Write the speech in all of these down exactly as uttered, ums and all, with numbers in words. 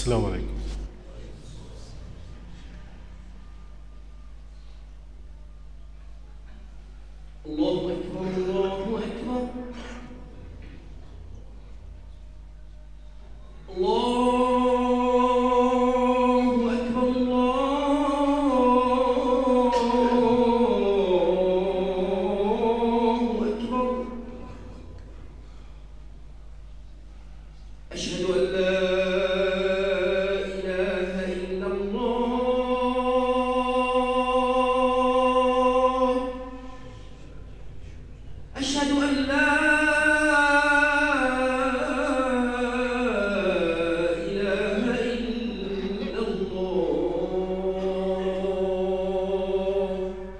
السلام عليكم. الله أكبر الله أكبر الله أكبر الله أكبر. أشهد أن لا إله إلا الله. أشهد أن لا إله إلا الله.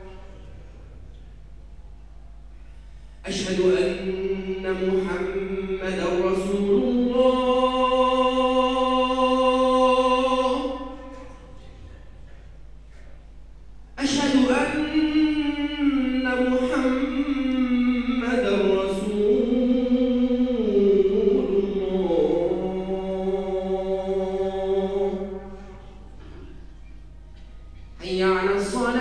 أشهد أن محمدًا رسول الله. أشهد أن محمدًا رسول الله. حي على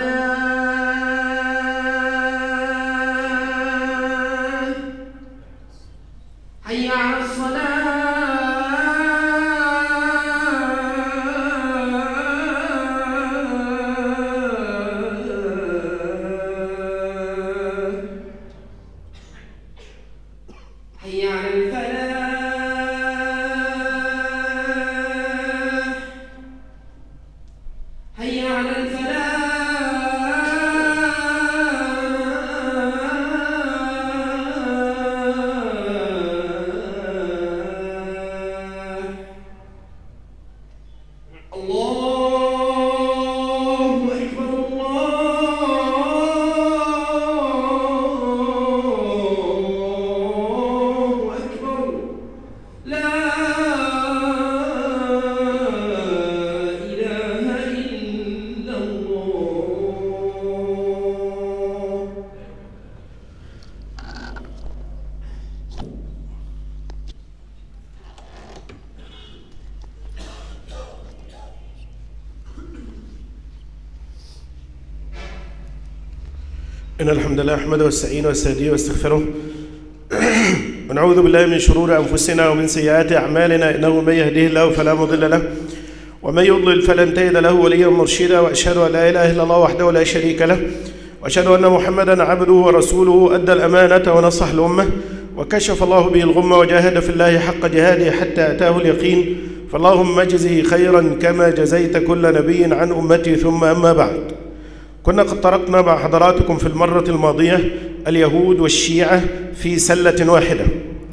الصلاة. حي على الصلاة. حي على الفلاح. حي على الفلاح. الله أكبر الله أكبر. لا إله إلا الله. إن الحمد لله نحمده ونستعينه ونستهديه ونستغفره ونعوذ بالله من شرور أنفسنا ومن سيئات أعمالنا، إنه من يهديه الله فلا مضل له ومن يضلل فلن تجد له وليا مرشدا. وأشهد أن لا إله إلا الله وحده لا شريك له، وأشهد أن محمدا عبده ورسوله أدى الأمانة ونصح الأمة وكشف الله به الغمة وجاهد في الله حق جهاده حتى أتاه اليقين. فاللهم اجزه خيرا كما جزيت كل نبي عن أمتي. ثم أما بعد، كنا قد طرقنا مع حضراتكم في المرة الماضية اليهود والشيعة في سلة واحدة.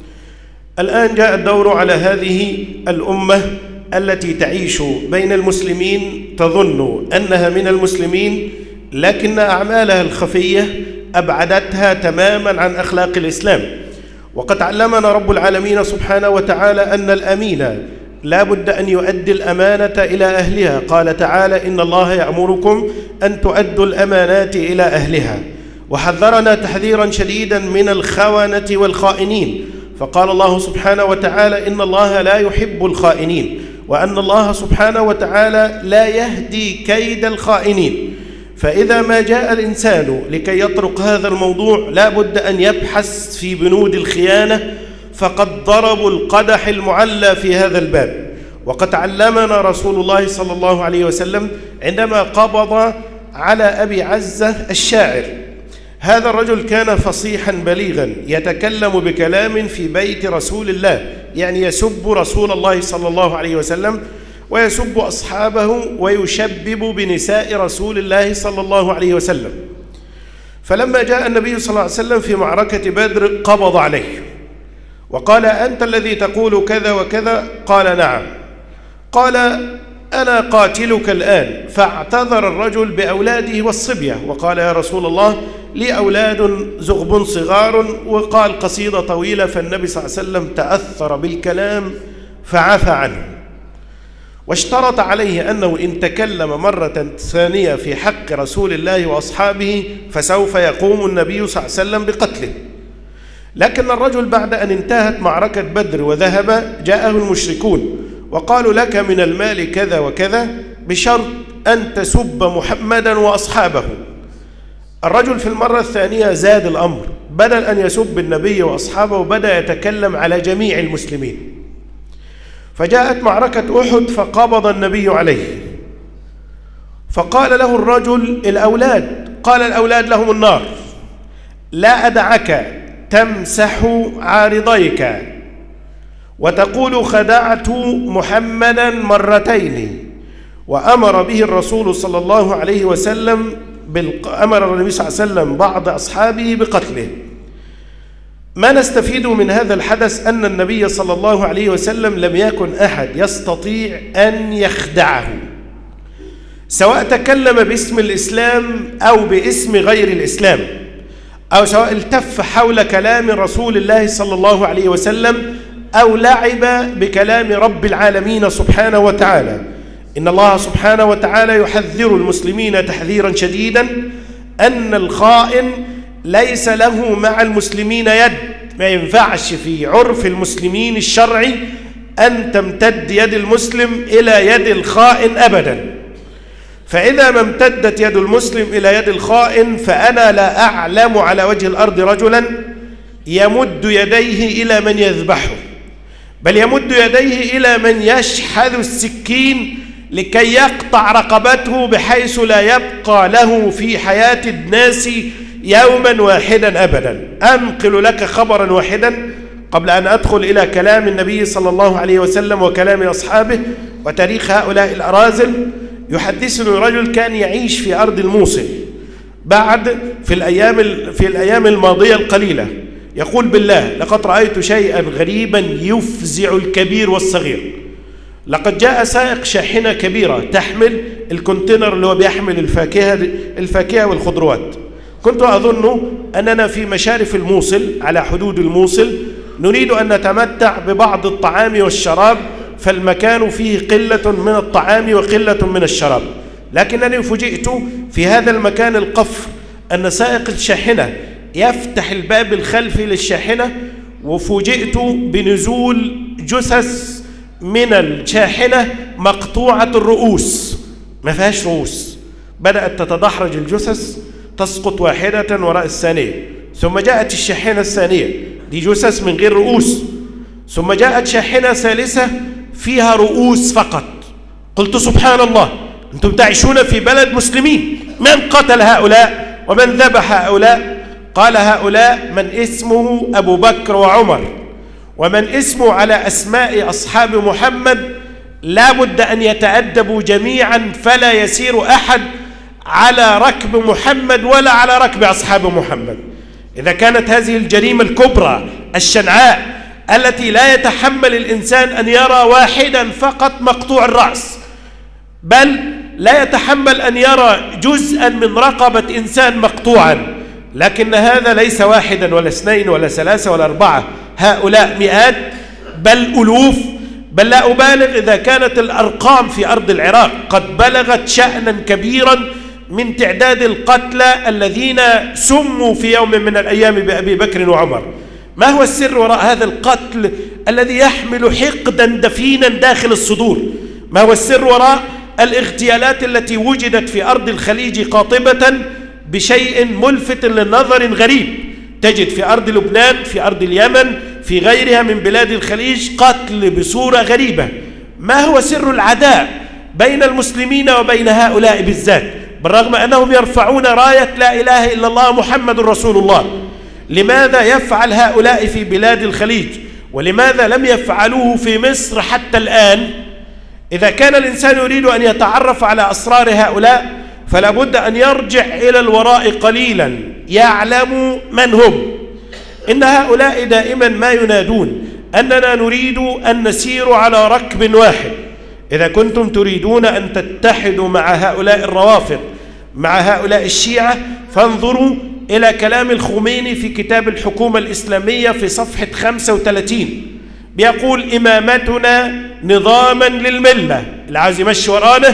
الآن جاء الدور على هذه الأمة التي تعيش بين المسلمين، تظن أنها من المسلمين، لكن أعمالها الخفية أبعدتها تماما عن أخلاق الإسلام. وقد علمنا رب العالمين سبحانه وتعالى أن الأمين لا بد أن يؤدي الأمانة إلى أهلها. قال تعالى: إن الله يأمركم أن تؤدوا الأمانات إلى أهلها. وحذرنا تحذيرا شديدا من الخونة والخائنين، فقال الله سبحانه وتعالى: إن الله لا يحب الخائنين، وأن الله سبحانه وتعالى لا يهدي كيد الخائنين. فإذا ما جاء الإنسان لكي يطرق هذا الموضوع لا بد أن يبحث في بنود الخيانة، فقد ضربوا القدح المعلى في هذا الباب. وقد علمنا رسول الله صلى الله عليه وسلم عندما قبض على أبي عزة الشاعر. هذا الرجل كان فصيحا بليغا، يتكلم بكلام في بيت رسول الله، يعني يسب رسول الله صلى الله عليه وسلم ويسب أصحابه ويشبب بنساء رسول الله صلى الله عليه وسلم. فلما جاء النبي صلى الله عليه وسلم في معركة بدر قبض عليه وقال: أنت الذي تقول كذا وكذا؟ قال: نعم. قال: أنا قاتلك الآن. فاعتذر الرجل بأولاده والصبية وقال: يا رسول الله، لي أولاد زغب صغار، وقال قصيدة طويلة. فالنبي صلى الله عليه وسلم تأثر بالكلام فعفى عنه، واشترط عليه أنه إن تكلم مرة ثانية في حق رسول الله وأصحابه فسوف يقوم النبي صلى الله عليه وسلم بقتله. لكن الرجل بعد أن انتهت معركة بدر وذهب، جاءه المشركون وقالوا لك من المال كذا وكذا بشرط أن تسب محمدا وأصحابه. الرجل في المرة الثانية زاد الأمر، بدل أن يسب النبي وأصحابه بدأ يتكلم على جميع المسلمين. فجاءت معركة أحد فقبض النبي عليه، فقال له الرجل الأولاد، قال الأولاد لهم النار، لا أدعك تمسح عارضيك وتقول خدعت محمدا مرتين. وأمر به الرسول صلى الله عليه وسلم أمر النبي صلى الله عليه وسلم بعض أصحابه بقتله. ما نستفيد من هذا الحدث أن النبي صلى الله عليه وسلم لم يكن أحد يستطيع أن يخدعه، سواء تكلم باسم الإسلام أو باسم غير الإسلام، أو سواء التف حول كلام رسول الله صلى الله عليه وسلم أو لعب بكلام رب العالمين سبحانه وتعالى. إن الله سبحانه وتعالى يحذر المسلمين تحذيرا شديدا أن الخائن ليس له مع المسلمين يد، ما ينفعش في عرف المسلمين الشرعي أن تمتد يد المسلم إلى يد الخائن أبدا. فإذا ما امتدت يد المسلم إلى يد الخائن فأنا لا أعلم على وجه الأرض رجلا يمد يديه إلى من يذبحه، بل يمد يديه إلى من يشحذ السكين لكي يقطع رقبته بحيث لا يبقى له في حياة الناس يوما واحدا أبدا. أنقل لك خبرا واحدا قبل أن أدخل إلى كلام النبي صلى الله عليه وسلم وكلام أصحابه وتاريخ هؤلاء الأرازل. يحدثني رجل كان يعيش في أرض الموصل بعد في الأيام في الأيام الماضية القليلة، يقول بالله لقد رأيت شيئا غريبا يفزع الكبير والصغير. لقد جاء سائق شاحنة كبيرة تحمل الكونتينر اللي هو بيحمل الفاكهة الفاكهة والخضروات. كنت أظن أننا في مشارف الموصل على حدود الموصل نريد أن نتمتع ببعض الطعام والشراب، فالمكان فيه قلة من الطعام وقلة من الشراب، لكنني فوجئت في هذا المكان القفر أن سائق الشاحنة يفتح الباب الخلفي للشاحنة، وفوجئت بنزول جثث من الشاحنة مقطوعة الرؤوس، ما فيهاش رؤوس، بدأت تتدحرج الجثث تسقط واحدة وراء الثانية، ثم جاءت الشاحنة الثانية دي جثث من غير رؤوس، ثم جاءت شاحنة ثالثة فيها رؤوس فقط. قلت سبحان الله، أنتم تعيشون في بلد مسلمين، من قتل هؤلاء ومن ذبح هؤلاء؟ قال هؤلاء من اسمه أبو بكر وعمر، ومن اسمه على أسماء أصحاب محمد لا بد أن يتأدبوا جميعا، فلا يسير أحد على ركب محمد ولا على ركب أصحاب محمد. إذا كانت هذه الجريمة الكبرى الشنعاء التي لا يتحمل الإنسان أن يرى واحدا فقط مقطوع الرأس، بل لا يتحمل أن يرى جزءا من رقبة إنسان مقطوعا، لكن هذا ليس واحدا ولا اثنين ولا ثلاثة ولا أربعة، هؤلاء مئات بل ألوف، بل لا أبالغ إذا كانت الأرقام في أرض العراق قد بلغت شأنا كبيرا من تعداد القتلى الذين سموا في يوم من الأيام بأبي بكر وعمر. ما هو السر وراء هذا القتل الذي يحمل حقدا دفينا داخل الصدور؟ ما هو السر وراء الاغتيالات التي وجدت في أرض الخليج قاطبة بشيء ملفت للنظر غريب؟ تجد في أرض لبنان، في أرض اليمن، في غيرها من بلاد الخليج قتل بصورة غريبة. ما هو سر العداء بين المسلمين وبين هؤلاء بالذات، بالرغم أنهم يرفعون راية لا إله إلا الله محمد رسول الله؟ لماذا يفعل هؤلاء في بلاد الخليج ولماذا لم يفعلوه في مصر حتى الآن؟ إذا كان الإنسان يريد أن يتعرف على أسرار هؤلاء فلا بد أن يرجع إلى الوراء قليلا يعلم من هم. إن هؤلاء دائما ما ينادون أننا نريد أن نسير على ركب واحد. إذا كنتم تريدون أن تتحدوا مع هؤلاء الروافض مع هؤلاء الشيعة فانظروا إلى كلام الخميني في كتاب الحكومة الإسلامية في صفحة خمسة وثلاثين، بيقول إمامتنا نظاما للملة، اللي عايز يمشي ورانا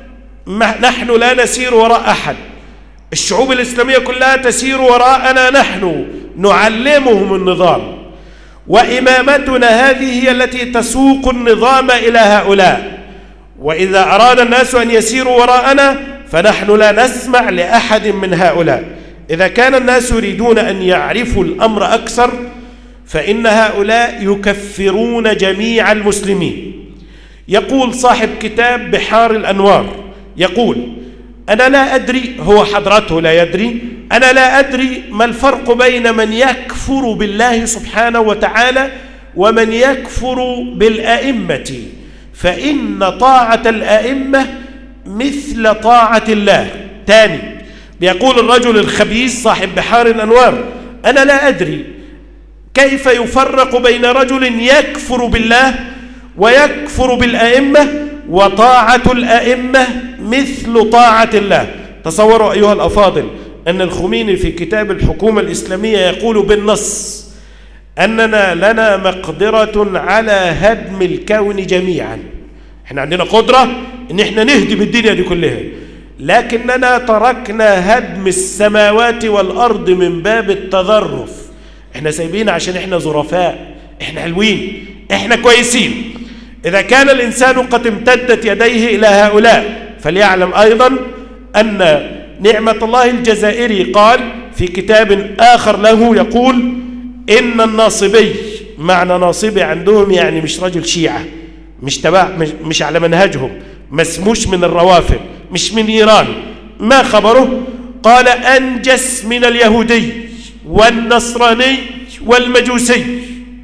نحن لا نسير وراء أحد، الشعوب الإسلامية كلها تسير وراءنا، نحن نعلمهم النظام. وإمامتنا هذه هي التي تسوق النظام إلى هؤلاء، وإذا أراد الناس أن يسيروا وراءنا فنحن لا نسمع لأحد من هؤلاء. إذا كان الناس يريدون أن يعرفوا الأمر أكثر فإن هؤلاء يكفرون جميع المسلمين. يقول صاحب كتاب بحار الأنوار، يقول: أنا لا أدري، هو حضرته لا يدري، أنا لا أدري ما الفرق بين من يكفر بالله سبحانه وتعالى ومن يكفر بالأئمة، فإن طاعة الأئمة مثل طاعة الله. تاني بيقول الرجل الخبيث صاحب بحار الأنوار: أنا لا أدري كيف يفرق بين رجل يكفر بالله ويكفر بالأئمة وطاعة الأئمة مثل طاعة الله. تصوروا أيها الأفاضل أن الخميني في كتاب الحكومة الإسلامية يقول بالنص أننا لنا مقدرة على هدم الكون جميعا. احنا عندنا قدرة ان احنا نهدم الدنيا دي كلها، لكننا تركنا هدم السماوات والأرض من باب التظرف. احنا سايبين عشان احنا ظرفاء، احنا حلوين، احنا كويسين. إذا كان الإنسان قد امتدت يديه إلى هؤلاء فليعلم أيضا أن نعمة الله الجزائري قال في كتاب آخر له، يقول: إن الناصبي، معنى ناصبي عندهم يعني مش رجل شيعة، مش تبع، مش, مش على منهجهم، مسموش من الروافد، مش من إيران، ما خبره؟ قال: أنجس من اليهودي والنصراني والمجوسي.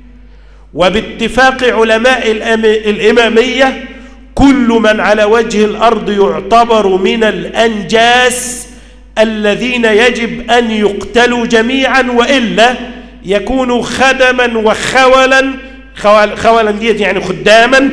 وباتفاق علماء الإمامية كل من على وجه الأرض يعتبر من الأنجاس الذين يجب أن يقتلوا جميعا، وإلا يكونوا خدما وخولا، خولا ديت يعني خداما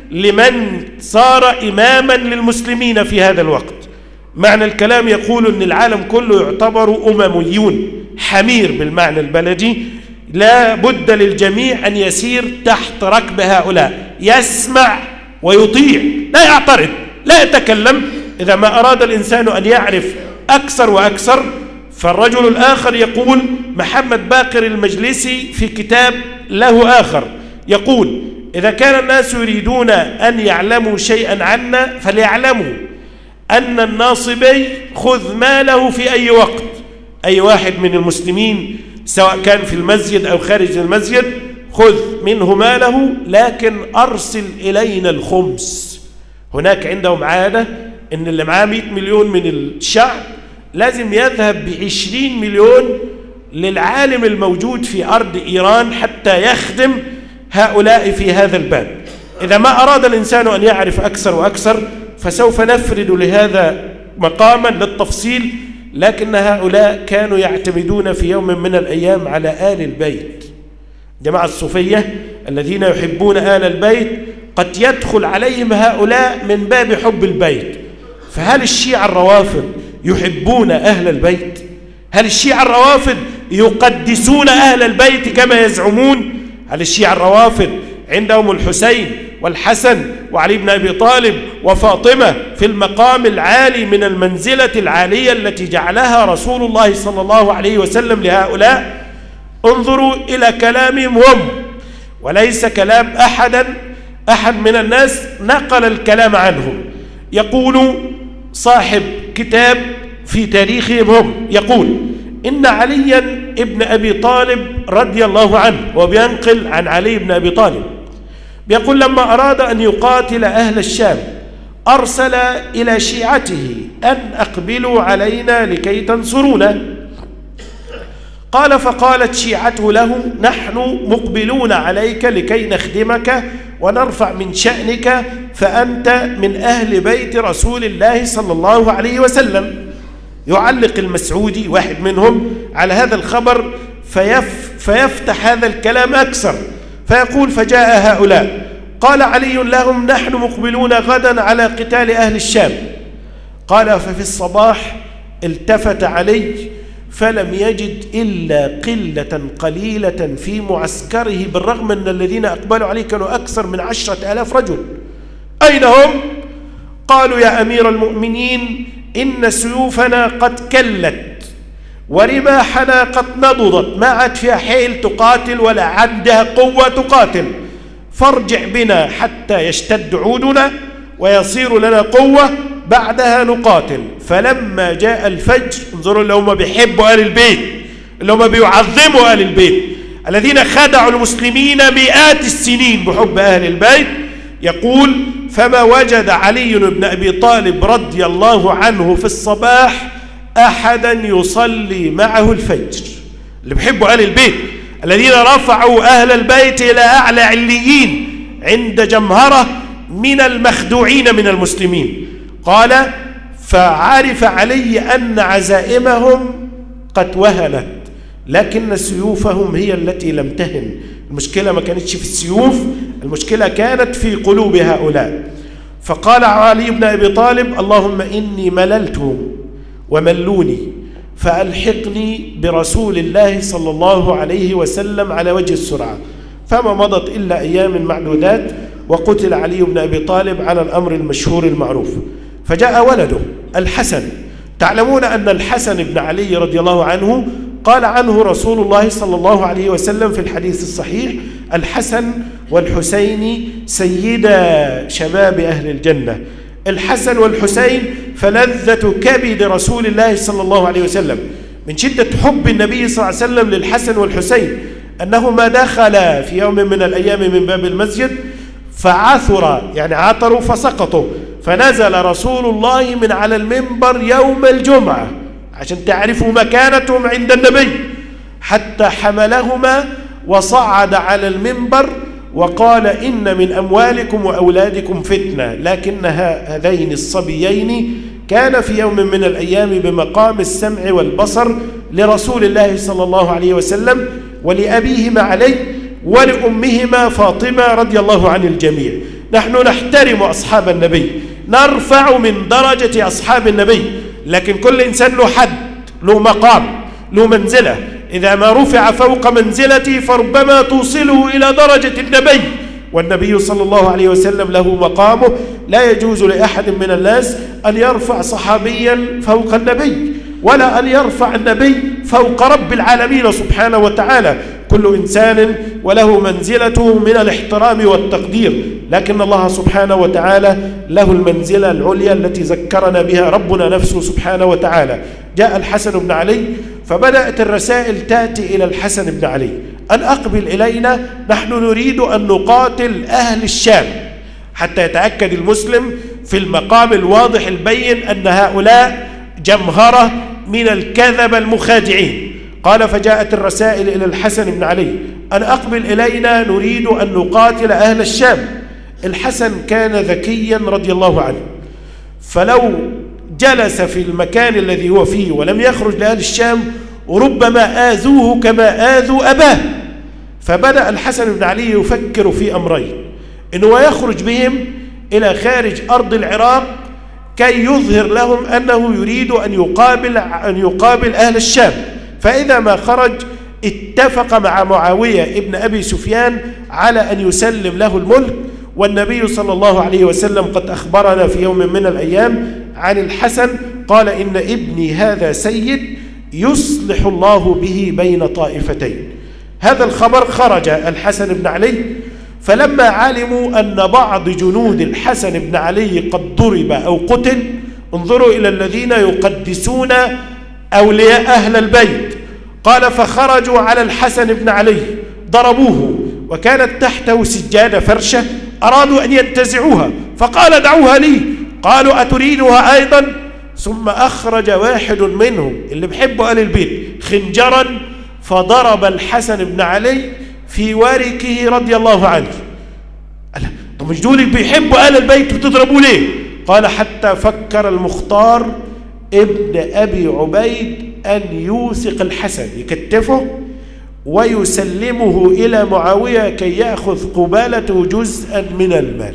لمن صار إماما للمسلمين في هذا الوقت. معنى الكلام يقول أن العالم كله يعتبر أمميون، حمير بالمعنى البلدي، لا بد للجميع أن يسير تحت ركب هؤلاء، يسمع ويطيع، لا يعترض، لا يتكلم. إذا ما أراد الإنسان أن يعرف أكثر وأكثر، فالرجل الآخر يقول، محمد باقر المجلسي في كتاب له آخر يقول: إذا كان الناس يريدون أن يعلموا شيئا عنا فليعلموا أن الناصبي خذ ماله في أي وقت، أي واحد من المسلمين سواء كان في المسجد أو خارج المسجد خذ منه ماله، لكن أرسل إلينا الخمس. هناك عندهم عادة إن اللي معاه مئة مليون من الشعب لازم يذهب بعشرين مليون للعالم الموجود في أرض إيران حتى يخدم هؤلاء في هذا الباب. إذا ما أراد الإنسان أن يعرف أكثر وأكثر فسوف نفرد لهذا مقاما للتفصيل، لكن هؤلاء كانوا يعتمدون في يوم من الأيام على آل البيت. جماعة الصوفية الذين يحبون آل البيت قد يدخل عليهم هؤلاء من باب حب البيت. فهل الشيعة الروافض يحبون أهل البيت؟ هل الشيعة الروافض يقدسون أهل البيت كما يزعمون؟ هل الشيعة الروافض عندهم الحسين والحسن وعلي بن أبي طالب وفاطمة في المقام العالي من المنزلة العالية التي جعلها رسول الله صلى الله عليه وسلم لهؤلاء؟ انظروا إلى كلامهم هم، وليس كلام أحدا أحد من الناس نقل الكلام عنهم. يقول صاحب كتاب في تاريخهم هم، يقول: إن عليا ابن أبي طالب رضي الله عنه، وبينقل عن علي بن أبي طالب، بيقول: لما أراد أن يقاتل أهل الشام أرسل إلى شيعته أن أقبلوا علينا لكي تنصرونا. قال: فقالت شيعته له: نحن مقبلون عليك لكي نخدمك ونرفع من شأنك، فأنت من أهل بيت رسول الله صلى الله عليه وسلم. يعلق المسعودي واحد منهم على هذا الخبر فيف فيفتح هذا الكلام أكثر فيقول: فجاء هؤلاء قال علي لهم: نحن مقبلون غدا على قتال أهل الشام. قال: ففي الصباح التفت علي فلم يجد إلا قلة قليلة في معسكره، بالرغم أن الذين أقبلوا عليه كانوا أكثر من عشرة آلاف رجل. أين هم؟ قالوا: يا أمير المؤمنين، إن سيوفنا قد كلت ورماحنا قد نضضت، ما عاد فيها حيل تقاتل ولا عندها قوة تقاتل، فارجع بنا حتى يشتد عودنا ويصير لنا قوة، بعدها نقاتل. فلما جاء الفجر، انظروا اللي هم بيحبوا آل البيت، اللي هم بيعظموا آل البيت، الذين خدعوا المسلمين مئات السنين بحب أهل البيت، يقول: فما وجد علي بن أبي طالب رضي الله عنه في الصباح أحدا يصلي معه الفجر. اللي بيحبوا آل البيت الذين رفعوا أهل البيت إلى أعلى عليين عند جمهرة من المخدوعين من المسلمين. قال: فعرف علي أن عزائمهم قد وهنت، لكن سيوفهم هي التي لم تهن. المشكلة ما كانتش في السيوف، المشكلة كانت في قلوب هؤلاء. فقال علي بن أبي طالب: اللهم إني مللتهم وملوني، فألحقني برسول الله صلى الله عليه وسلم على وجه السرعة. فما مضت إلا أيام معدودات وقتل علي بن أبي طالب على الأمر المشهور المعروف. فجاء ولده الحسن. تعلمون أن الحسن بن علي رضي الله عنه قال عنه رسول الله صلى الله عليه وسلم في الحديث الصحيح: الحسن والحسين سيدا شباب أهل الجنة. الحسن والحسين فلذة كبد رسول الله صلى الله عليه وسلم، من شدة حب النبي صلى الله عليه وسلم للحسن والحسين أنهما دخلا في يوم من الأيام من باب المسجد فعثر، يعني عثروا فسقطوا، فنزل رسول الله من على المنبر يوم الجمعة عشان تعرفوا مكانتهم عند النبي، حتى حملهما وصعد على المنبر وقال: إن من أموالكم وأولادكم فتنة، لكن هذين الصبيين كان في يوم من الأيام بمقام السمع والبصر لرسول الله صلى الله عليه وسلم ولأبيهما علي ولأمهما فاطمة رضي الله عن الجميع. نحن نحترم أصحاب النبي، نرفع من درجة أصحاب النبي، لكن كل إنسان له حد، له مقام، له منزلة. إذا ما رفع فوق منزلتي فربما توصله إلى درجة النبي، والنبي صلى الله عليه وسلم له مقامه. لا يجوز لأحد من الناس أن يرفع صحابيا فوق النبي، ولا أن يرفع النبي فوق رب العالمين سبحانه وتعالى. كل إنسان وله منزلته من الاحترام والتقدير، لكن الله سبحانه وتعالى له المنزلة العليا التي ذكرنا بها ربنا نفسه سبحانه وتعالى. جاء الحسن بن علي، فبدأت الرسائل تأتي إلى الحسن بن علي أن أقبل إلينا، نحن نريد أن نقاتل أهل الشام، حتى يتأكد المسلم في المقام الواضح البين أن هؤلاء جمهرة من الكذب المخادعين. قال: فجاءت الرسائل إلى الحسن بن علي أن أقبل إلينا، نريد أن نقاتل أهل الشام. الحسن كان ذكيا رضي الله عنه، فلو جلس في المكان الذي هو فيه ولم يخرج لأهل الشام ربما آذوه كما آذوا أباه. فبدأ الحسن بن علي يفكر في أمرين: إنه يخرج بهم إلى خارج أرض العراق كي يظهر لهم أنه يريد أن يقابل, أن يقابل أهل الشام، فإذا ما خرج اتفق مع معاوية ابن أبي سفيان على أن يسلم له الملك. والنبي صلى الله عليه وسلم قد أخبرنا في يوم من الأيام عن الحسن، قال: إن ابني هذا سيد يصلح الله به بين طائفتين. هذا الخبر خرج الحسن بن علي، فلما علموا أن بعض جنود الحسن بن علي قد ضرب أو قتل، انظروا إلى الذين يقدسون أولياء أهل البيت. قال: فخرجوا على الحسن بن علي ضربوه، وكانت تحته سجادة فرشة، أرادوا أن ينتزعوها، فقال: دعوها لي. قالوا: أتريدها أيضا؟ ثم أخرج واحد منهم اللي بحبوا آل البيت خنجرا، فضرب الحسن بن علي في وركه رضي الله عنه. قال: طب مش دول بيحبوا آل البيت وتضربوا ليه؟ قال: حتى فكر المختار ابن أبي عبيد أن يوثق الحسن، يكتفه ويسلمه إلى معاوية كي يأخذ قبالته جزءا من المال.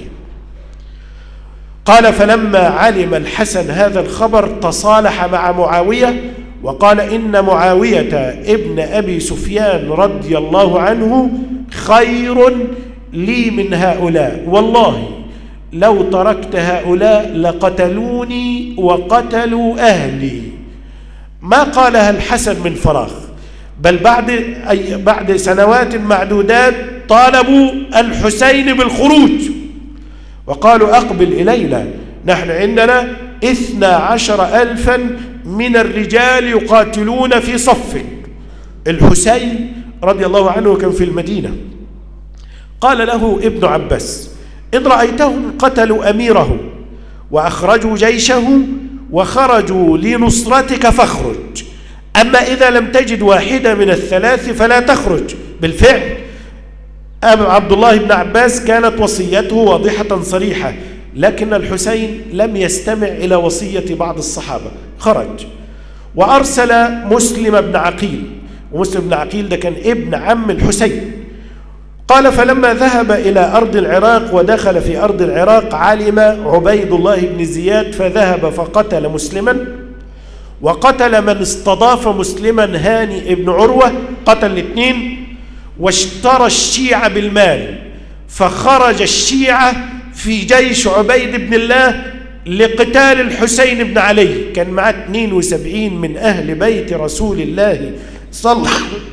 قال: فلما علم الحسن هذا الخبر تصالح مع معاوية، وقال: إن معاوية ابن أبي سفيان رضي الله عنه خير لي من هؤلاء، والله لو تركت هؤلاء لقتلوني وقتلوا أهلي. ما قالها الحسن من فراغ، بل بعد أي بعد سنوات معدودات طالبوا الحسين بالخروج وقالوا أقبل إلينا، نحن عندنا اثنا عشر ألفا من الرجال يقاتلون في صفك. الحسين رضي الله عنه كان في المدينة. قال له ابن عباس: إن رأيتهم قتلوا أميره وأخرجوا جيشه وخرجوا لنصرتك فاخرج، أما إذا لم تجد واحدة من الثلاث فلا تخرج. بالفعل عبد الله بن عباس كانت وصيته واضحة صريحة، لكن الحسين لم يستمع إلى وصية بعض الصحابة، خرج وأرسل مسلم بن عقيل، ومسلم بن عقيل ده كان ابن عم الحسين. قال: فلما ذهب إلى أرض العراق ودخل في أرض العراق علم عبيد الله بن زياد فذهب فقتل مسلما، وقتل من استضاف مسلما هاني ابن عروة، قتل الاثنين، واشترى الشيعة بالمال، فخرج الشيعة في جيش عبيد بن الله لقتال الحسين بن علي. كان معه اثنين وسبعين من أهل بيت رسول الله صلى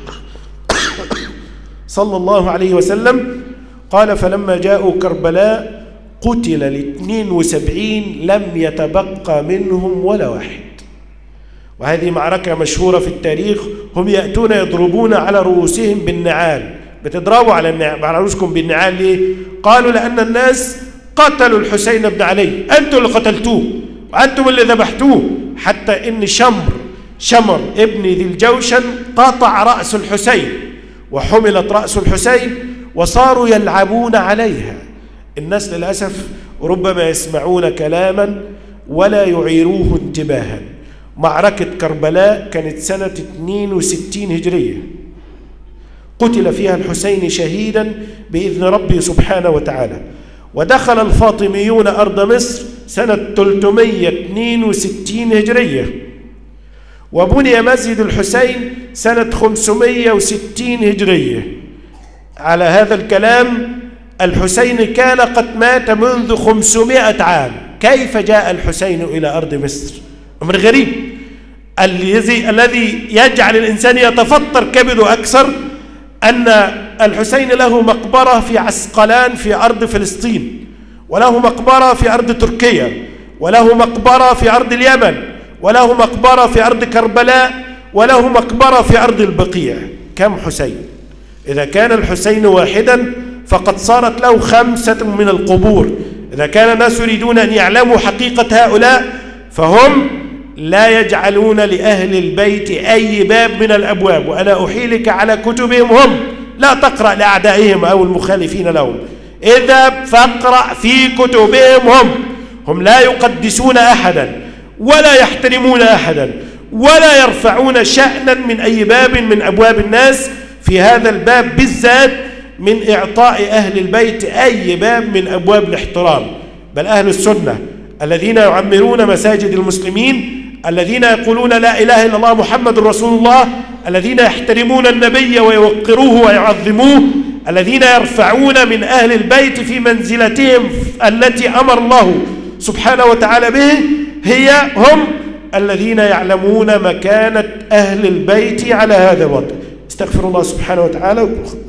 صلى الله عليه وسلم. قال: فلما جاءوا كربلاء قتل الاثنين وسبعين، لم يتبقى منهم ولا واحد. وهذه معركة مشهورة في التاريخ، هم يأتون يضربون على رؤوسهم بالنعال. بتضربوا على النعال على رؤوسكم بالنعال ليه؟ قالوا: لأن الناس قتلوا الحسين بن علي، أنتم اللي قتلتوه وأنتم اللي ذبحتوه. حتى إن شمر شمر ابن ذي الجوشن قطع رأس الحسين، وحملت رأس الحسين وصاروا يلعبون عليها. الناس للأسف ربما يسمعون كلاما ولا يعيروه انتباها. معركة كربلاء كانت سنة اثنين وستين هجرية، قتل فيها الحسين شهيدا بإذن ربه سبحانه وتعالى. ودخل الفاطميون أرض مصر سنة ثلاثمائة واثنين وستين هجرية، وبني مسجد الحسين سنة خمسمائة وستين هجرية. على هذا الكلام الحسين كان قد مات منذ خمسمائة عام. كيف جاء الحسين إلى أرض مصر؟ أمر غريب الذي الذي يجعل الإنسان يتفطر كبده أكثر أن الحسين له مقبرة في عسقلان في أرض فلسطين، وله مقبرة في أرض تركيا، وله مقبرة في أرض اليمن، وله مقبرة في أرض كربلاء، وله مقبرة في أرض البقيع. كم حسين؟ إذا كان الحسين واحدا فقد صارت له خمسة من القبور. إذا كان الناس يريدون أن يعلموا حقيقة هؤلاء فهم لا يجعلون لأهل البيت أي باب من الأبواب. وأنا أحيلك على كتبهم هم، لا تقرأ لأعدائهم أو المخالفين لهم، إذا فاقرأ في كتبهم هم. هم لا يقدسون أحدا ولا يحترمون أحدا ولا يرفعون شأنا من أي باب من أبواب الناس، في هذا الباب بالذات من إعطاء أهل البيت أي باب من أبواب الاحترام. بل أهل السنة الذين يعمرون مساجد المسلمين، الذين يقولون لا إله إلا الله محمد رسول الله، الذين يحترمون النبي ويوقروه ويعظموه، الذين يرفعون من أهل البيت في منزلتهم التي أمر الله سبحانه وتعالى به، هي هم الذين يعلمون مكانة أهل البيت على هذا الوضع. استغفر الله سبحانه وتعالى.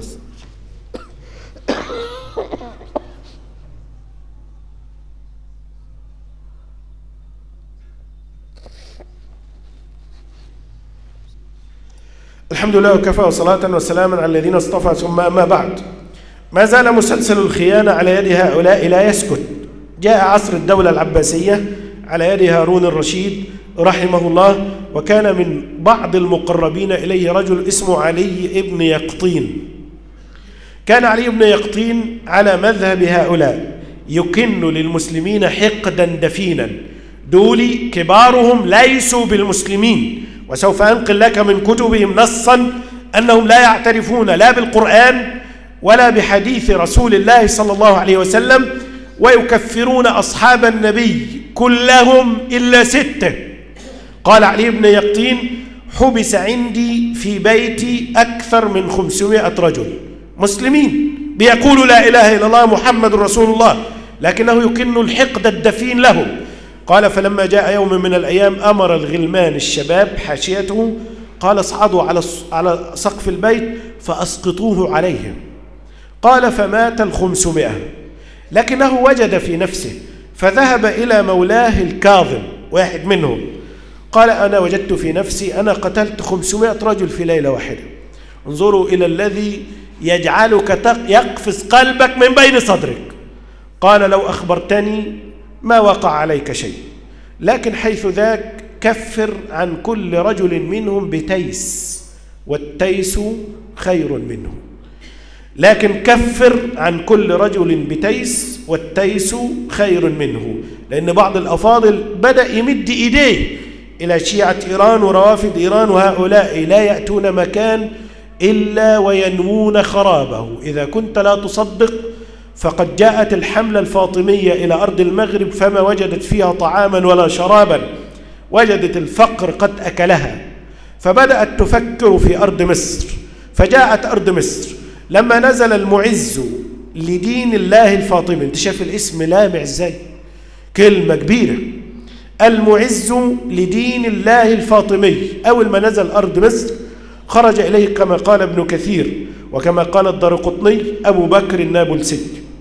الحمد لله وكفى، وصلاة وسلاما على الذين اصطفى، ثم أما بعد. ما زال مسلسل الخيانة على يد هؤلاء لا يسكت. جاء عصر الدولة العباسية على يد هارون الرشيد رحمه الله، وكان من بعض المقربين إليه رجل اسمه علي بن يقطين. كان علي بن يقطين على مذهب هؤلاء، يكن للمسلمين حقدا دفينا. دول كبارهم ليسوا بالمسلمين، وسوف أنقل لك من كتبهم نصا أنهم لا يعترفون لا بالقرآن ولا بحديث رسول الله صلى الله عليه وسلم، ويكفرون أصحاب النبي كلهم إلا ستة. قال علي بن يقطين: حبس عندي في بيتي أكثر من خمسمائة رجل مسلمين بيقولوا لا إله إلا الله محمد رسول الله، لكنه يكن الحقد الدفين لهم. قال فلما جاء يوم من الأيام أمر الغلمان الشباب حاشيته قال اصعدوا على على سقف البيت فأسقطوه عليهم. قال فمات الخمسمائة، لكنه وجد في نفسه فذهب إلى مولاه الكاظم واحد منهم قال أنا وجدت في نفسي أنا قتلت خمسمائة رجل في ليلة واحدة. انظروا إلى الذي يجعلك يقفز قلبك من بين صدرك. قال لو أخبرتني ما وقع عليك شيء، لكن حيث ذاك كفر عن كل رجل منهم بتيس، والتيس خير منه. لكن كفر عن كل رجل بتيس والتيس خير منه، لأن بعض الأفاضل بدأ يمد إيديه إلى شيعة إيران وروافد إيران، وهؤلاء لا يأتون مكان إلا وينمون خرابه. إذا كنت لا تصدق فقد جاءت الحملة الفاطمية إلى أرض المغرب فما وجدت فيها طعاما ولا شرابا، وجدت الفقر قد أكلها، فبدأت تفكر في أرض مصر. فجاءت أرض مصر لما نزل المعز لدين الله الفاطمي. انت شايف الاسم لامع ازاي؟ كلمة كبيرة، المعز لدين الله الفاطمي. أول ما نزل أرض مصر خرج إليه كما قال ابن كثير وكما قال الدارقطني أبو بكر النابلسي،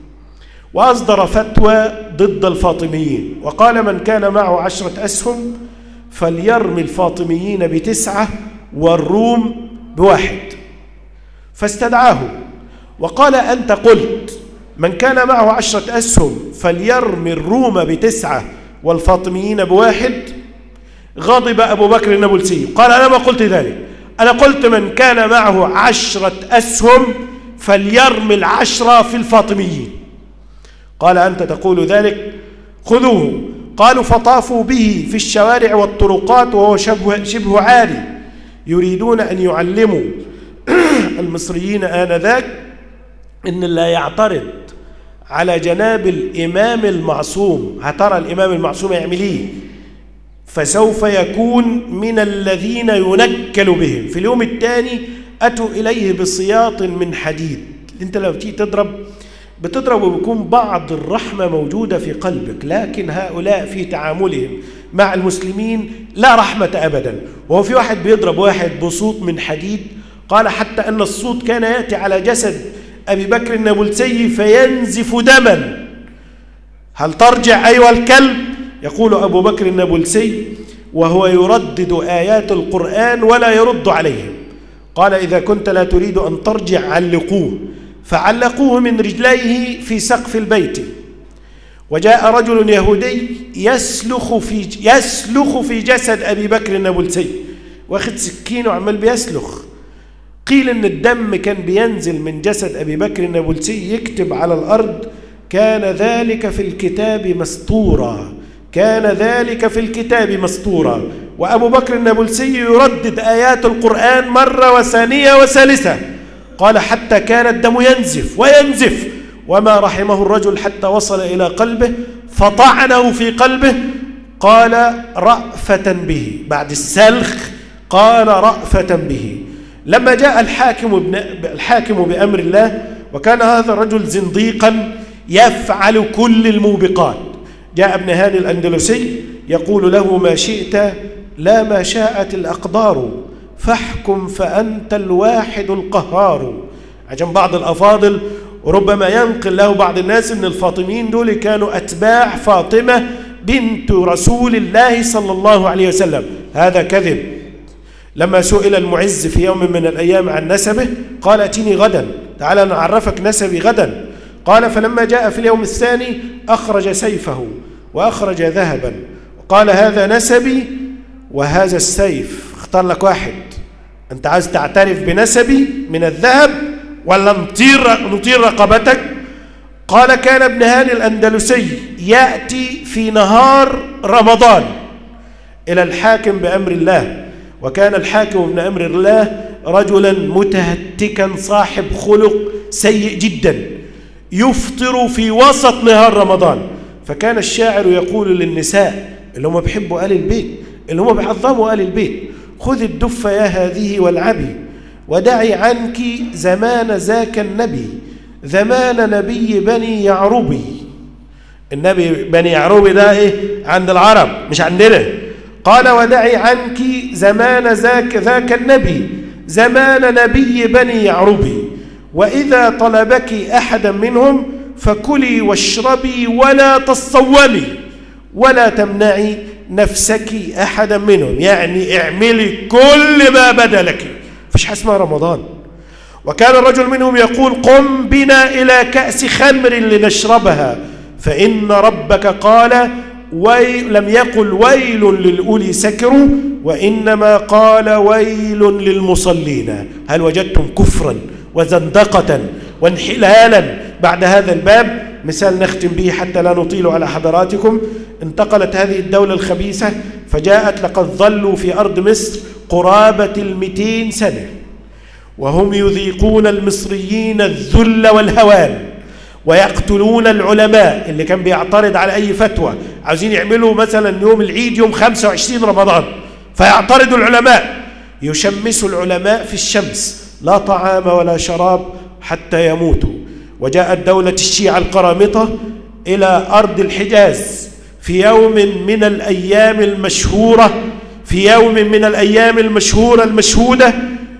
وأصدر فتوى ضد الفاطميين وقال من كان معه عشرة أسهم فليرمي الفاطميين بتسعة والروم بواحد. فاستدعاه وقال أنت قلت من كان معه عشرة أسهم فليرمي الروم بتسعة والفاطميين بواحد. غضب أبو بكر النابلسي قال أنا ما قلت ذلك، أنا قلت من كان معه عشرة أسهم فليرمي العشرة في الفاطميين. قال أنت تقول ذلك، خذوه. قالوا فطافوا به في الشوارع والطرقات وهو شبه, شبه عاري، يريدون أن يعلموا المصريين آنذاك إن لا يعترض على جناب الإمام المعصوم. هترى الإمام المعصوم يعمل إيه؟ فسوف يكون من الذين ينكل بهم. في اليوم الثاني أتوا إليه بسياط من حديد. أنت لو تيجي تضرب بتضرب وبيكون بعض الرحمة موجودة في قلبك، لكن هؤلاء في تعاملهم مع المسلمين لا رحمة أبدا. وهو في واحد بيضرب واحد بصوت من حديد، قال حتى أن الصوت كان يأتي على جسد أبي بكر النابلسي فينزف دما. هل ترجع أيها الكلب؟ يقول أبو بكر النابلسي وهو يردد آيات القرآن ولا يرد عليهم. قال إذا كنت لا تريد أن ترجع علقوه، فعلقوه من رجليه في سقف البيت. وجاء رجل يهودي يسلخ في يسلخ في جسد أبي بكر النابلسي، واخد سكين وعمال بيسلخ. قيل إن الدم كان بينزل من جسد أبي بكر النابلسي، يكتب على الأرض كان ذلك في الكتاب مسطورا، كان ذلك في الكتاب مسطورا. وأبو بكر النابلسي يردد آيات القرآن مرة وثانية وثالثة. قال حتى كان الدم ينزف وينزف، وما رحمه الرجل حتى وصل إلى قلبه فطعنه في قلبه. قال رأفة به، بعد السلخ قال رأفة به. لما جاء الحاكم, الحاكم بأمر الله، وكان هذا الرجل زنديقا يفعل كل الموبقات، جاء ابن هاني الأندلسي يقول له ما شئت لا ما شاءت الأقدار فاحكم فأنت الواحد القهار. عشان بعض الأفاضل ربما ينقل له بعض الناس أن الفاطميين دول كانوا أتباع فاطمة بنت رسول الله صلى الله عليه وسلم. هذا كذب. لما سئل المعز في يوم من الأيام عن نسبه قال اتني غدا، تعال نعرفك نسبي غدا. قال فلما جاء في اليوم الثاني أخرج سيفه وأخرج ذهبا وقال هذا نسبي وهذا السيف، اختار لك واحد. أنت عايز تعترف بنسبي من الذهب ولا نطير, نطير رقبتك؟ قال كان ابن هاني الأندلسي يأتي في نهار رمضان إلى الحاكم بأمر الله، وكان الحاكم بن أمر الله رجلا متهتكا صاحب خلق سيء جدا، يفطر في وسط نهار رمضان. فكان الشاعر يقول للنساء اللي هم بيحبوا آل البيت، اللي هم بيعظموا آل البيت، خذ الدف يا هذه والعبي ودعي عنك زمان ذاك النبي، زمان نبي بني يعربي. النبي بني يعروبي ده إيه؟ عند العرب مش عندنا. قال ودعي عنك زمان ذاك ذاك النبي زمان نبي بني يعروبي، وإذا طلبك أحدا منهم فكلي واشربي ولا تصومي ولا تمنعي نفسك أحدا منهم، يعني اعملي كل ما بدا لك، مفيش حاجة اسمها رمضان. وكان الرجل منهم يقول قم بنا إلى كأس خمر لنشربها، فإن ربك قال وي لم يقل ويل للأولي سكروا، وإنما قال ويل للمصلين. هل وجدتم كفرا وزندقة وانحلالا بعد هذا الباب؟ مثال نختم به حتى لا نطيل على حضراتكم. انتقلت هذه الدولة الخبيثة فجاءت، لقد ظلوا في أرض مصر قرابة المئتين سنة وهم يذيقون المصريين الذل والهوان، ويقتلون العلماء اللي كان بيعترض على أي فتوى. عاوزين يعملوا مثلا يوم العيد يوم خمسة وعشرين رمضان فيعترضوا العلماء، يشمسوا العلماء في الشمس، لا طعام ولا شراب حتى يموتوا. وجاءت دولة الشيعة القرامطة إلى أرض الحجاز في يوم من الأيام المشهورة في يوم من الأيام المشهورة المشهودة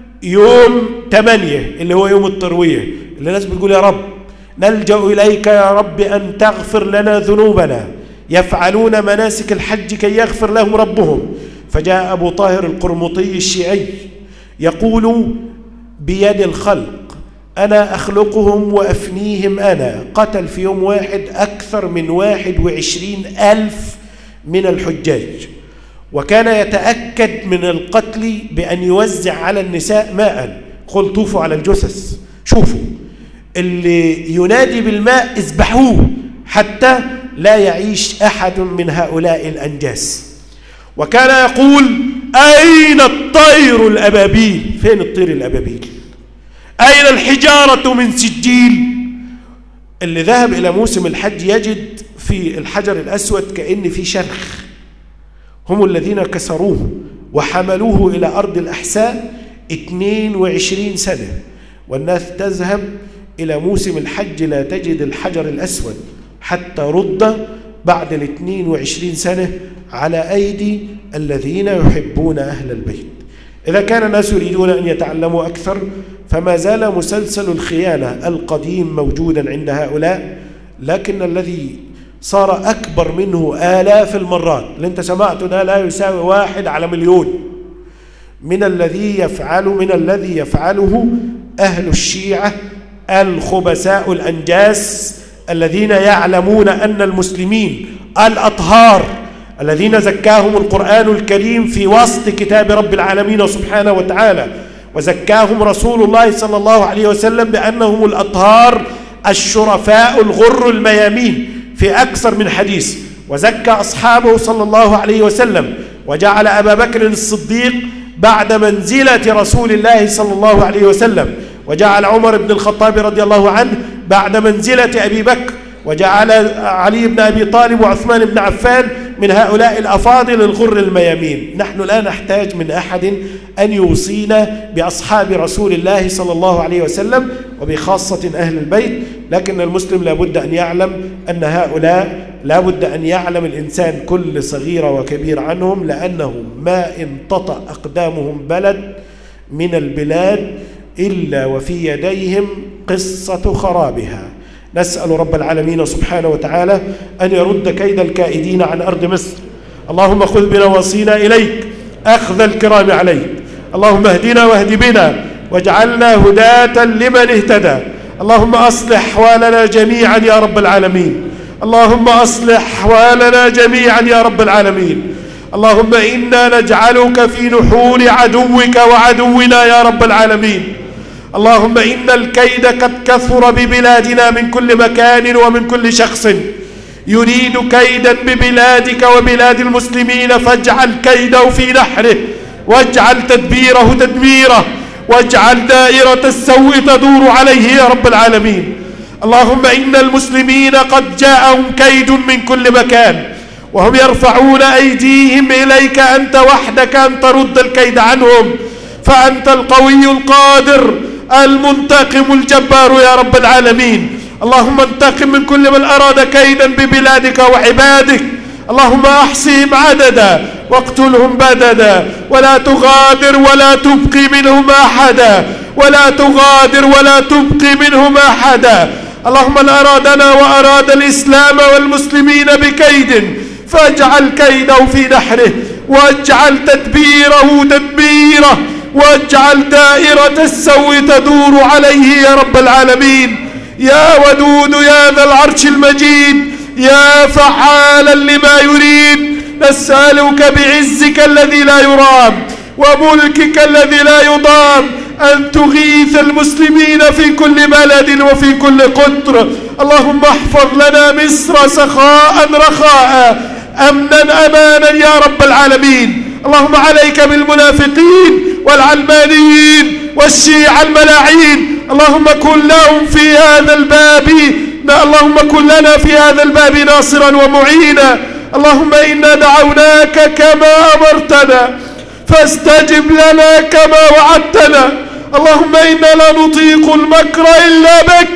يوم ثمانية اللي هو يوم التروية، اللي الناس بتقول يا رب نلجأ إليك يا رب أن تغفر لنا ذنوبنا، يفعلون مناسك الحج كي يغفر لهم ربهم. فجاء أبو طاهر القرمطي الشيعي يقول بيد الخلق أنا أخلقهم وأفنيهم أنا. قتل في يوم واحد أكثر من واحد وعشرين ألف من الحجاج، وكان يتأكد من القتل بأن يوزع على النساء ماء. قل طوفوا على الجثث، شوفوا اللي ينادي بالماء اذبحوه حتى لا يعيش أحد من هؤلاء الأنجاس. وكان يقول أين الطير الأبابيل؟ فين الطير الأبابيل؟ أين الحجارة من سجيل؟ اللي ذهب إلى موسم الحج يجد في الحجر الأسود كأن في شرخ، هم الذين كسروه وحملوه إلى أرض الأحساء اثنين وعشرين سنة، والناس تذهب إلى موسم الحج لا تجد الحجر الأسود حتى رد بعد الاثنين وعشرين سنة على أيدي الذين يحبون أهل البيت. إذا كان الناس يريدون أن يتعلموا أكثر فما زال مسلسل الخيانة القديم موجودا عند هؤلاء، لكن الذي صار أكبر منه آلاف المرات، اللي انت سمعته ده لا يساوي واحد على مليون، من الذي يفعل من الذي يفعله أهل الشيعة الخبثاء الأنجاس الذين يعلمون أن المسلمين الأطهار الذين زكاهم القرآن الكريم في وسط كتاب رب العالمين سبحانه وتعالى، وزكاهم رسول الله صلى الله عليه وسلم بأنهم الأطهار الشرفاء الغر الميامين في أكثر من حديث، وزكى أصحابه صلى الله عليه وسلم، وجعل أبا بكر الصديق بعد منزلة رسول الله صلى الله عليه وسلم، وجعل عمر بن الخطاب رضي الله عنه بعد منزلة أبي بكر، وجعل علي بن أبي طالب وعثمان بن عفان من هؤلاء الأفاضل الغر الميامين. نحن لا نحتاج من أحد أن يوصينا بأصحاب رسول الله صلى الله عليه وسلم وبخاصة أهل البيت، لكن المسلم لابد أن يعلم أن هؤلاء لابد أن يعلم الإنسان كل صغيرة وكبير عنهم، لأنه ما انتطأ أقدامهم بلد من البلاد إلا وفي يديهم قصة خرابها. نسأل رب العالمين سبحانه وتعالى أن يرد كيد الكائدين عن أرض مصر. اللهم خذ بنواصينا إليك أخذ الكرام عليك. اللهم اهدنا واهد بنا واجعلنا هداة لمن اهتدى. اللهم أصلح أحوالنا جميعا يا رب العالمين. اللهم أصلح أحوالنا جميعا يا رب العالمين. اللهم إنا نجعلك في نحور عدوك وعدونا يا رب العالمين. اللهم إن الكيد قد كثر ببلادنا من كل مكان ومن كل شخص يريد كيدا ببلادك وبلاد المسلمين، فاجعل كيده في نحره واجعل تدبيره تدميره واجعل دائرة السوء تدور عليه يا رب العالمين. اللهم إن المسلمين قد جاءهم كيد من كل مكان وهم يرفعون أيديهم إليك أنت وحدك أن ترد الكيد عنهم، فأنت القوي القادر المنتقم الجبار يا رب العالمين. اللهم انتقم من كل من أراد كيدا ببلادك وعبادك. اللهم أحصهم عددا واقتلهم بددا، ولا تغادر ولا تبقي منهم أحدا، ولا تغادر ولا تبقي منهم أحدا. اللهم من أرادنا وأراد الإسلام والمسلمين بكيد فاجعل كيده في نحره، واجعل تدبيره تدبيره، واجعل دائرة السوء تدور عليه يا رب العالمين. يا ودود يا ذا العرش المجيد، يا فعالا لما يريد، نسألك بعزك الذي لا يرام وملكك الذي لا يضام أن تغيث المسلمين في كل بلد وفي كل قطر. اللهم احفظ لنا مصر سخاء رخاء، أمنا أمانا يا رب العالمين. اللهم عليك بالمنافقين والعلمانيين والشيعة الملاعين، اللهم كن لهم في هذا الباب، اللهم كن لنا في هذا الباب ناصرا ومعينا. اللهم إنا دعوناك كما أمرتنا فاستجب لنا كما وعدتنا. اللهم إنا لا نطيق المكر إلا بك.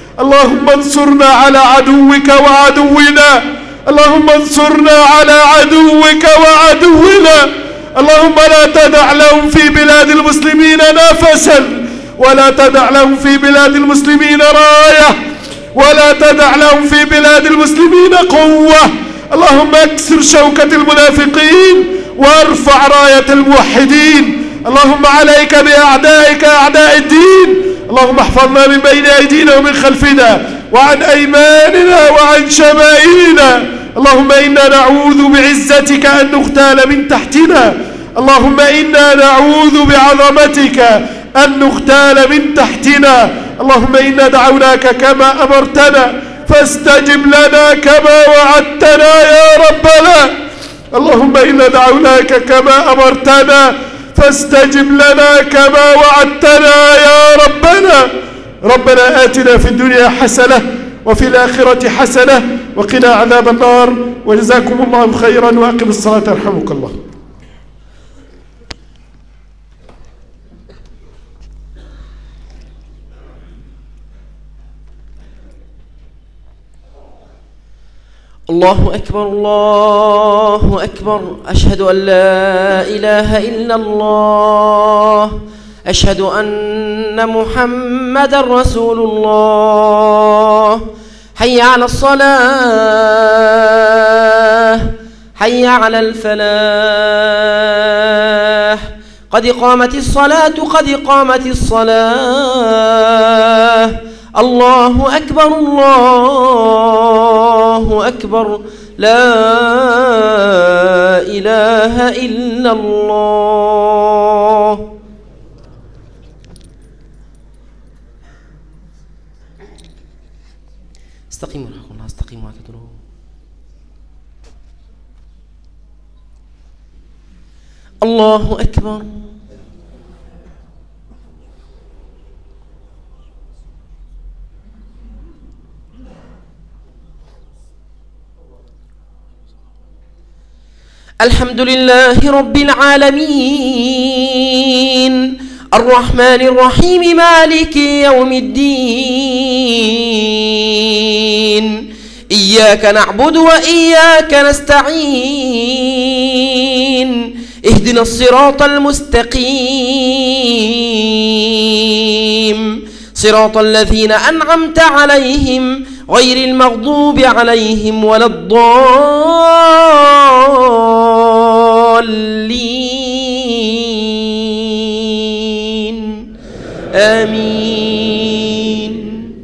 اللهم انصرنا على عدوك وعدونا، اللهم انصرنا على عدوك وعدونا. اللهم لا تدع لهم في بلاد المسلمين نفسا، ولا تدع لهم في بلاد المسلمين راية، ولا تدع لهم في بلاد المسلمين قوة. اللهم اكسر شوكة المنافقين وارفع راية الموحدين. اللهم عليك بأعدائك أعداء الدين. اللهم احفظنا من بين أيدينا ومن خلفنا وعن أيماننا وعن شمائلنا. اللهم إنا نعوذ بعزتك أن نغتال من تحتنا. اللهم إنا نعوذ بعظمتك أن نغتال من تحتنا. اللهم إنا دعوناك كما أمرتنا فاستجب لنا كما وعدتنا يا ربنا. اللهم إنا دعوناك كما أمرتنا فاستجب لنا كما وعدتنا يا ربنا. ربنا آتنا في الدنيا حسنة وفي الآخرة حسنة وقنا عذاب النار، وجزاكم الله خيرا، وأقم الصلاة يرحمك الله. الله أكبر الله أكبر، أشهد أن لا إله إلا الله، أشهد أن محمدا رسول الله. حي على الصلاة، حي على الفلاح، قد قامت الصلاة قد قامت الصلاة. الله أكبر الله أكبر، لا إله إلا الله. استقيموا رحمة الله، استقيموا واعتدلوا. الله أكبر. الحمد لله رب العالمين، الرحمن الرحيم، مالك يوم الدين. إياك نعبد وإياك نستعين، اهدنا الصراط المستقيم، صراط الذين أنعمت عليهم غير المغضوب عليهم ولا الضالين، آمين.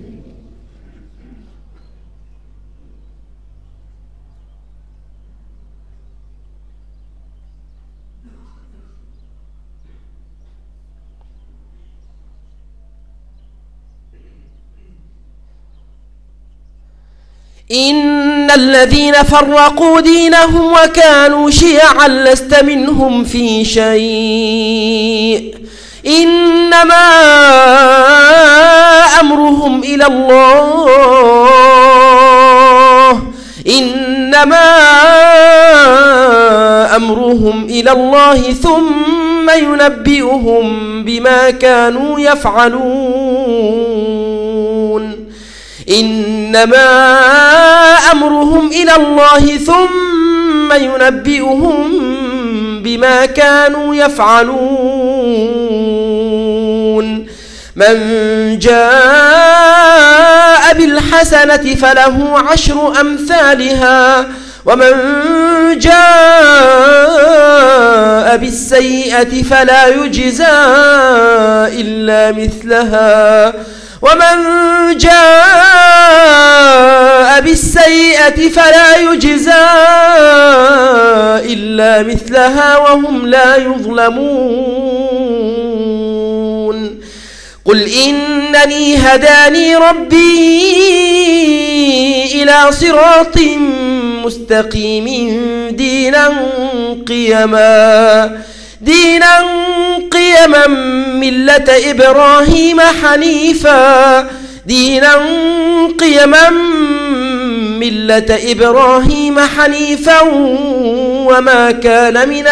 إن الذين فرقوا دينهم وكانوا شيعا لست منهم في شيء، إنما أمرهم إلى الله، إنما أمرهم إلى الله ثم ينبئهم بما كانوا يفعلون. إنما أمرهم إلى الله ثم ينبئهم بما كانوا يفعلون من جاء بالحسنة فله عشر أمثالها ومن جاء بالسيئة فلا يجزى إلا مثلها ومن جاء بالسيئة فلا يجزى إلا مثلها وهم لا يظلمون قل إنني هداني ربي إلى صراط مستقيم دينا قيما دينا قيما ملة إبراهيم حنيفا دينا قيما ملة إبراهيم حنيفا وما كان من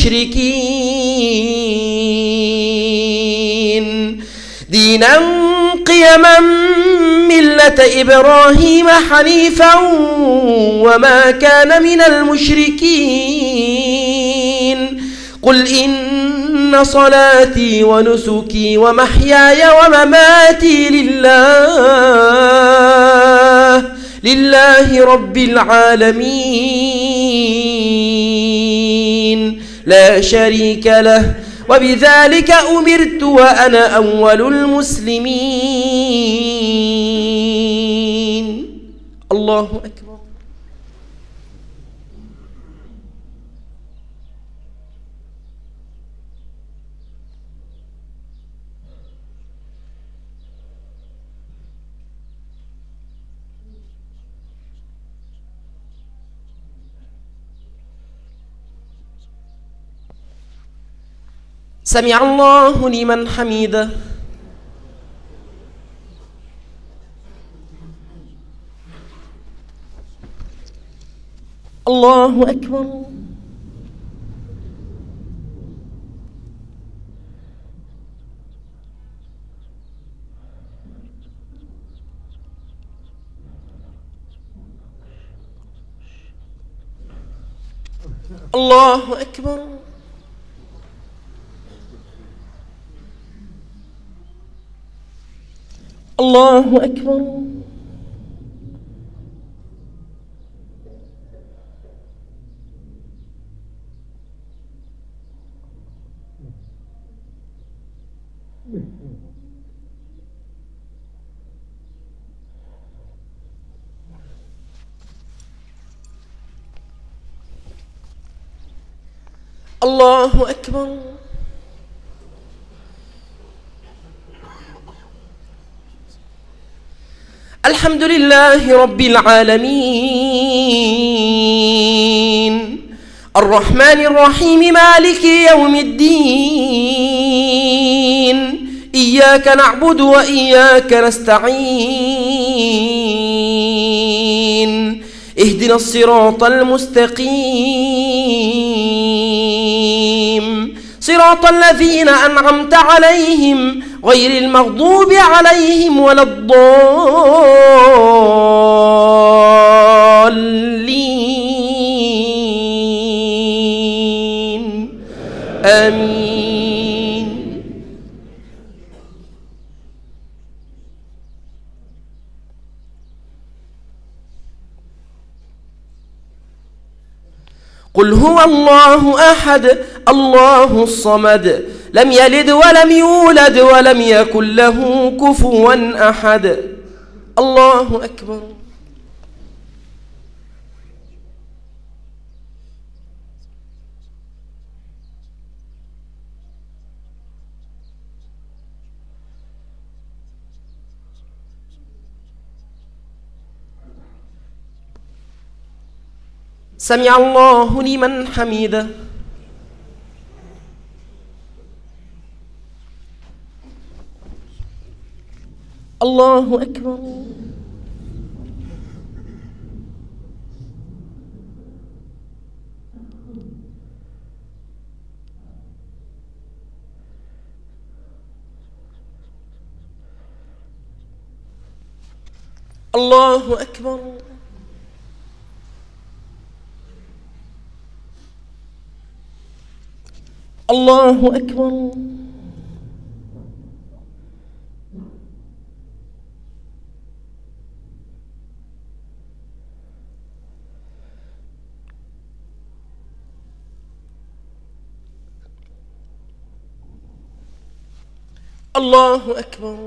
المشركين دينا قيما ملة إبراهيم حنيفا وما كان من المشركين قل إن صلاتي ونسكي ومحياي ومماتي لله لله رب العالمين لا شريك له وبذلك أمرت وأنا أول المسلمين. الله أكبر. سمع الله لمن حمده. الله أكبر. الله أكبر. الله أكبر. الله أكبر. الحمد لله رب العالمين الرحمن الرحيم مالك يوم الدين إياك نعبد وإياك نستعين اهدنا الصراط المستقيم صراط الذين أنعمت عليهم غير المغضوب عليهم ولا الضالين آمين. قل هو الله أحد الله الصمد لم يلد ولم يولد ولم يكن له كفوا أحد. الله أكبر. سمع الله لمن حمده. الله أكبر. الله أكبر. الله أكبر. الله أكبر.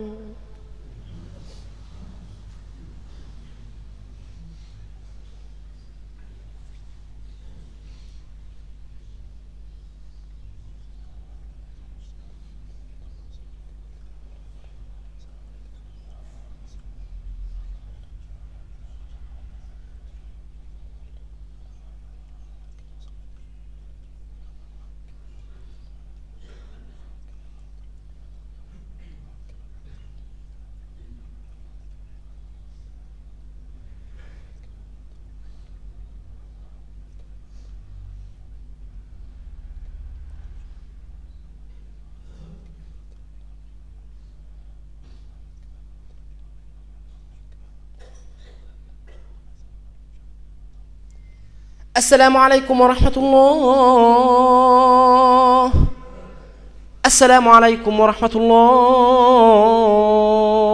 السلام عليكم ورحمة الله. السلام عليكم ورحمة الله.